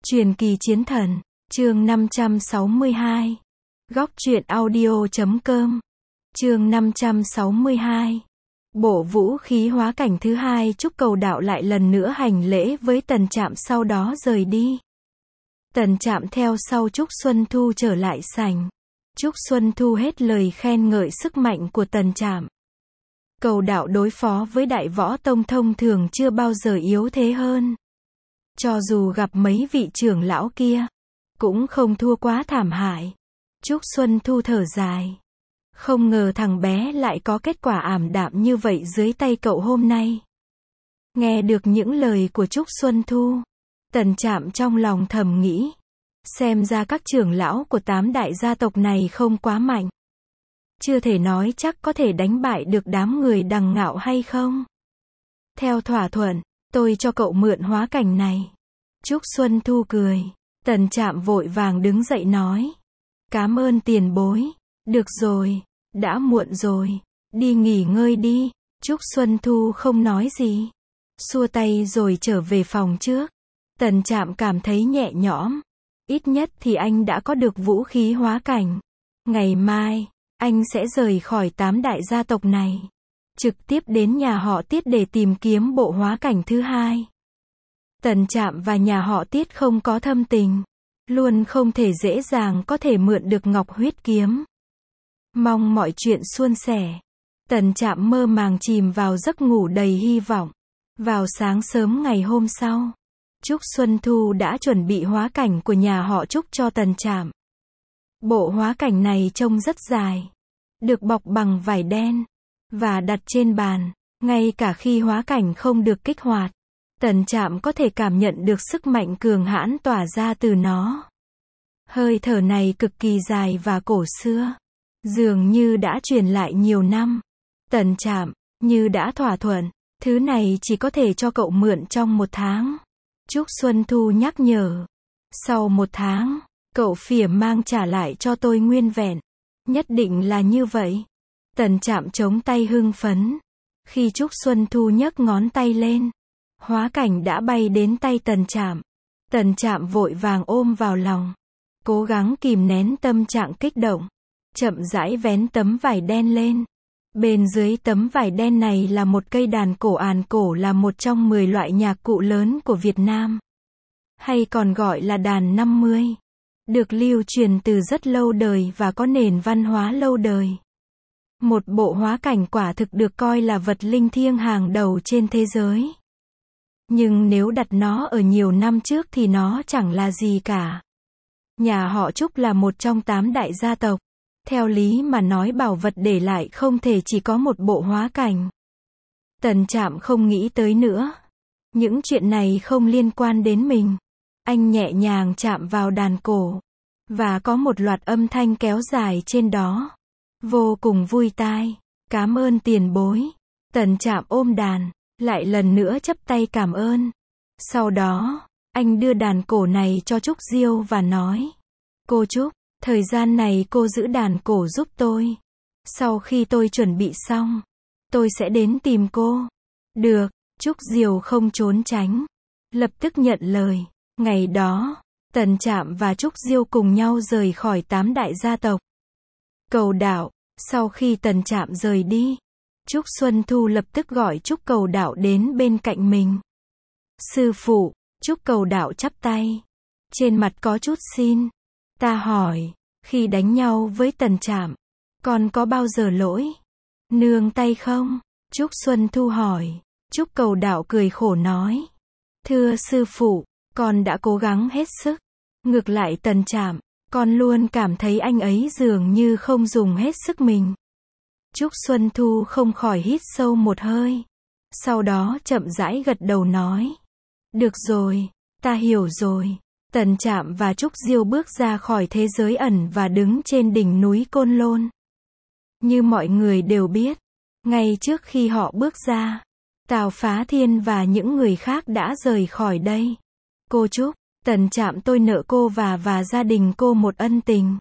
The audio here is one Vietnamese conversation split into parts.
Truyền kỳ chiến thần, chương 562. Góc truyện audio.com. Chương 562. Bộ vũ khí hóa cảnh thứ hai. Trúc Cầu Đạo lại lần nữa hành lễ với Tần Trạm, sau đó rời đi. Tần Trạm theo sau Trúc Xuân Thu trở lại sảnh. Trúc Xuân Thu hết lời khen ngợi sức mạnh của Tần Trạm. Cầu Đạo đối phó với Đại Võ Tông thông thường chưa bao giờ yếu thế hơn. Cho dù gặp mấy vị trưởng lão kia, cũng không thua quá thảm hại. Trúc Xuân Thu thở dài. Không ngờ thằng bé lại có kết quả ảm đạm như vậy dưới tay cậu hôm nay. Nghe được những lời của Trúc Xuân Thu, Tần Trạm trong lòng thầm nghĩ. Xem ra các trưởng lão của 8 đại gia tộc này không quá mạnh. Chưa thể nói chắc có thể đánh bại được đám người Đằng Ngạo hay không. Theo thỏa thuận, tôi cho cậu mượn hóa cảnh này. Trúc Xuân Thu cười. Tần Trạm vội vàng đứng dậy nói. Cảm ơn tiền bối. Được rồi, đã muộn rồi. Đi nghỉ ngơi đi. Trúc Xuân Thu không nói gì. Xua tay rồi trở về phòng trước. Tần Trạm cảm thấy nhẹ nhõm. Ít nhất thì anh đã có được vũ khí hóa cảnh. Ngày mai, anh sẽ rời khỏi 8 đại gia tộc này. Trực tiếp đến nhà họ Tiết để tìm kiếm bộ hóa cảnh thứ hai. Tần Trạm và nhà họ Tiết không có thâm tình. Luôn không thể dễ dàng có thể mượn được Ngọc Huyết Kiếm. Mong mọi chuyện suôn sẻ. Tần Trạm mơ màng chìm vào giấc ngủ đầy hy vọng. Vào sáng sớm ngày hôm sau, Trúc Xuân Thu đã chuẩn bị hóa cảnh của nhà họ Trúc cho Tần Trạm. Bộ hóa cảnh này trông rất dài. Được bọc bằng vải đen. Và đặt trên bàn. Ngay cả khi hóa cảnh không được kích hoạt, Tần Trạm có thể cảm nhận được sức mạnh cường hãn tỏa ra từ nó. Hơi thở này cực kỳ dài và cổ xưa. Dường như đã truyền lại nhiều năm. Tần Trạm, như đã thỏa thuận, thứ này chỉ có thể cho cậu mượn trong 1 tháng. Trúc Xuân Thu nhắc nhở. Sau 1 tháng, cậu phỉa mang trả lại cho tôi nguyên vẹn. Nhất định là như vậy. Tần Trạm chống tay hưng phấn. Khi Trúc Xuân Thu nhấc ngón tay lên, hóa cảnh đã bay đến tay Tần Trạm. Tần Trạm vội vàng ôm vào lòng. Cố gắng kìm nén tâm trạng kích động. Chậm rãi vén tấm vải đen lên. Bên dưới tấm vải đen này là một cây đàn cổ. Àn cổ là một trong 10 loại nhạc cụ lớn của Việt Nam. Hay còn gọi là đàn 50. Được lưu truyền từ rất lâu đời và có nền văn hóa lâu đời. Một bộ hóa cảnh quả thực được coi là vật linh thiêng hàng đầu trên thế giới. Nhưng nếu đặt nó ở nhiều năm trước thì nó chẳng là gì cả. Nhà họ Trúc là một trong 8 đại gia tộc. Theo lý mà nói bảo vật để lại không thể chỉ có một bộ hóa cảnh. Tần Trạm không nghĩ tới nữa. Những chuyện này không liên quan đến mình. Anh nhẹ nhàng chạm vào đàn cổ. Và có một loạt âm thanh kéo dài trên đó. Vô cùng vui tai. Cảm ơn tiền bối. Tần Trạm ôm đàn. Lại lần nữa chắp tay cảm ơn. Sau đó, anh đưa đàn cổ này cho Trúc Diêu và nói. Cô Trúc, thời gian này cô giữ đàn cổ giúp tôi. Sau khi tôi chuẩn bị xong, tôi sẽ đến tìm cô. Được, Trúc Diêu không trốn tránh. Lập tức nhận lời. Ngày đó, Tần Trạm và Trúc Diêu cùng nhau rời khỏi 8 đại gia tộc. Cầu Đạo, sau khi Tần Trạm rời đi, Trúc Xuân Thu lập tức gọi Trúc Cầu Đạo đến bên cạnh mình. Sư phụ, Trúc Cầu Đạo chắp tay. Trên mặt có chút xin. Ta hỏi, khi đánh nhau với Tần Trạm, con có bao giờ lỗi nương tay không? Trúc Xuân Thu hỏi. Trúc Cầu Đạo cười khổ nói. Thưa sư phụ, con đã cố gắng hết sức. Ngược lại Tần Trạm, con luôn cảm thấy anh ấy dường như không dùng hết sức mình. Trúc Xuân Thu không khỏi hít sâu một hơi. Sau đó chậm rãi gật đầu nói. Được rồi, ta hiểu rồi. Tần Trạm và Trúc Diêu bước ra khỏi thế giới ẩn và đứng trên đỉnh núi Côn Lôn. Như mọi người đều biết, ngay trước khi họ bước ra, Tào Phá Thiên và những người khác đã rời khỏi đây. Cô Trúc, Tần Trạm tôi nợ cô và gia đình cô một ân tình.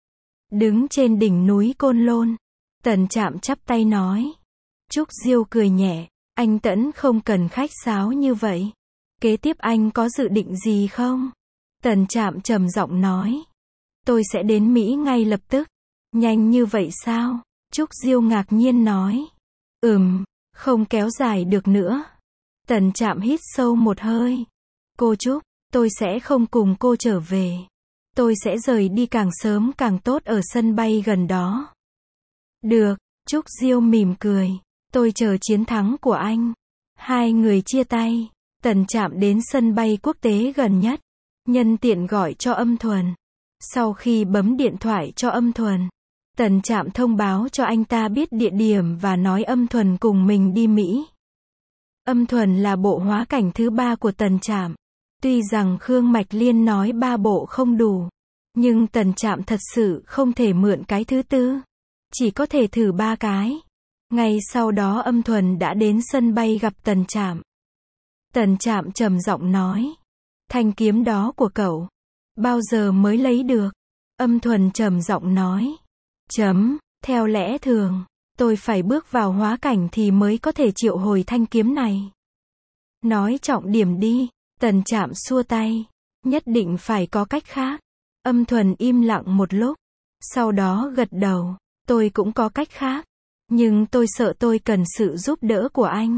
Đứng trên đỉnh núi Côn Lôn, Tần Trạm chắp tay nói. Trúc Diêu cười nhẹ. Anh Tẫn không cần khách sáo như vậy. Kế tiếp anh có dự định gì không? Tần Trạm trầm giọng nói. Tôi sẽ đến Mỹ ngay lập tức. Nhanh như vậy sao? Trúc Diêu ngạc nhiên nói. Không kéo dài được nữa. Tần Trạm hít sâu một hơi. Cô Trúc, tôi sẽ không cùng cô trở về. Tôi sẽ rời đi càng sớm càng tốt ở sân bay gần đó. Được, Trúc Diêu mỉm cười. Tôi chờ chiến thắng của anh. Hai người chia tay. Tần Trạm đến sân bay quốc tế gần nhất. Nhân tiện gọi cho Âm Thuần. Sau khi bấm điện thoại cho Âm Thuần, Tần Trạm thông báo cho anh ta biết địa điểm và nói Âm Thuần cùng mình đi Mỹ. Âm Thuần là bộ hóa cảnh thứ 3 của Tần Trạm. Tuy rằng Khương Mạch Liên nói 3 bộ không đủ, nhưng Tần Trạm thật sự không thể mượn cái thứ 4. Chỉ có thể thử 3 cái. Ngay sau đó Âm Thuần đã đến sân bay gặp Tần Trạm. Tần Trạm trầm giọng nói. Thanh kiếm đó của cậu, bao giờ mới lấy được? Âm Thuần trầm giọng nói. Theo lẽ thường, tôi phải bước vào hóa cảnh thì mới có thể triệu hồi thanh kiếm này. Nói trọng điểm đi. Tần Trạm xua tay. Nhất định phải có cách khác. Âm Thuần im lặng một lúc. Sau đó gật đầu. Tôi cũng có cách khác. Nhưng tôi sợ tôi cần sự giúp đỡ của anh.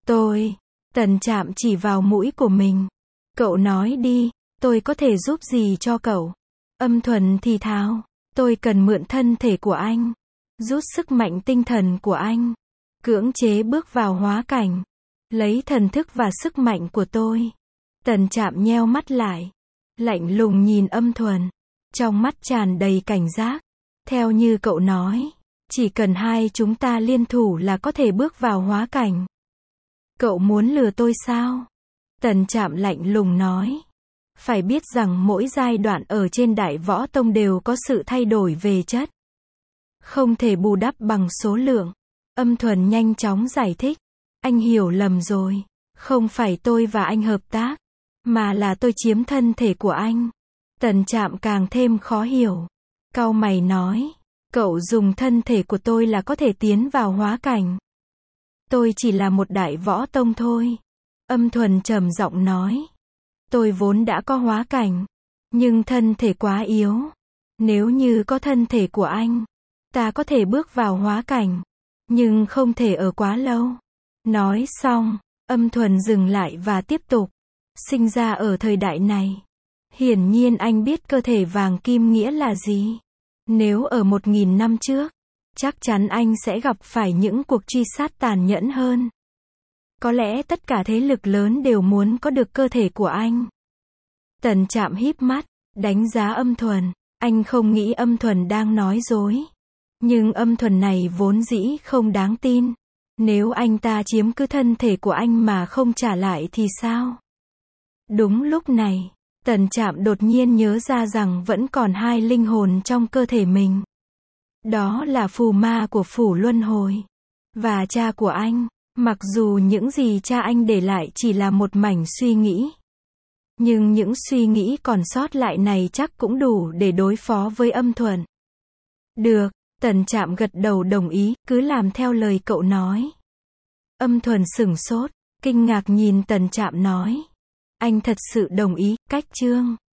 Tần Trạm chỉ vào mũi của mình. Cậu nói đi, tôi có thể giúp gì cho cậu? Âm Thuần thì thào. Tôi cần mượn thân thể của anh. Rút sức mạnh tinh thần của anh. Cưỡng chế bước vào hóa cảnh. Lấy thần thức và sức mạnh của tôi. Tần Trạm nheo mắt lại. Lạnh lùng nhìn Âm Thuần. Trong mắt tràn đầy cảnh giác. Theo như cậu nói, chỉ cần hai chúng ta liên thủ là có thể bước vào hóa cảnh. Cậu muốn lừa tôi sao? Tần Trạm lạnh lùng nói. Phải biết rằng mỗi giai đoạn ở trên Đại Võ Tông đều có sự thay đổi về chất. Không thể bù đắp bằng số lượng. Âm Thuần nhanh chóng giải thích. Anh hiểu lầm rồi. Không phải tôi và anh hợp tác, mà là tôi chiếm thân thể của anh. Tần Trạm càng thêm khó hiểu. Cau mày nói. Cậu dùng thân thể của tôi là có thể tiến vào hóa cảnh. Tôi chỉ là một Đại Võ Tông thôi. Âm Thuần trầm giọng nói. Tôi vốn đã có hóa cảnh, nhưng thân thể quá yếu. Nếu như có thân thể của anh, ta có thể bước vào hóa cảnh, nhưng không thể ở quá lâu. Nói xong, Âm Thuần dừng lại và tiếp tục. Sinh ra ở thời đại này, hiển nhiên anh biết cơ thể vàng kim nghĩa là gì. Nếu ở 1000 năm trước, chắc chắn anh sẽ gặp phải những cuộc truy sát tàn nhẫn hơn. Có lẽ tất cả thế lực lớn đều muốn có được cơ thể của anh. Tần Trạm híp mắt, đánh giá Âm Thuần. Anh không nghĩ Âm Thuần đang nói dối. Nhưng Âm Thuần này vốn dĩ không đáng tin. Nếu anh ta chiếm cứ thân thể của anh mà không trả lại thì sao? Đúng lúc này, Tần Trạm đột nhiên nhớ ra rằng vẫn còn 2 linh hồn trong cơ thể mình. Đó là phù ma của phủ luân hồi. Và cha của anh. Mặc dù những gì cha anh để lại chỉ là một mảnh suy nghĩ. Nhưng những suy nghĩ còn sót lại này chắc cũng đủ để đối phó với Âm Thuần. Được, Tần Trạm gật đầu đồng ý, cứ làm theo lời cậu nói. Âm Thuần sửng sốt, kinh ngạc nhìn Tần Trạm nói. Anh thật sự đồng ý, cách chương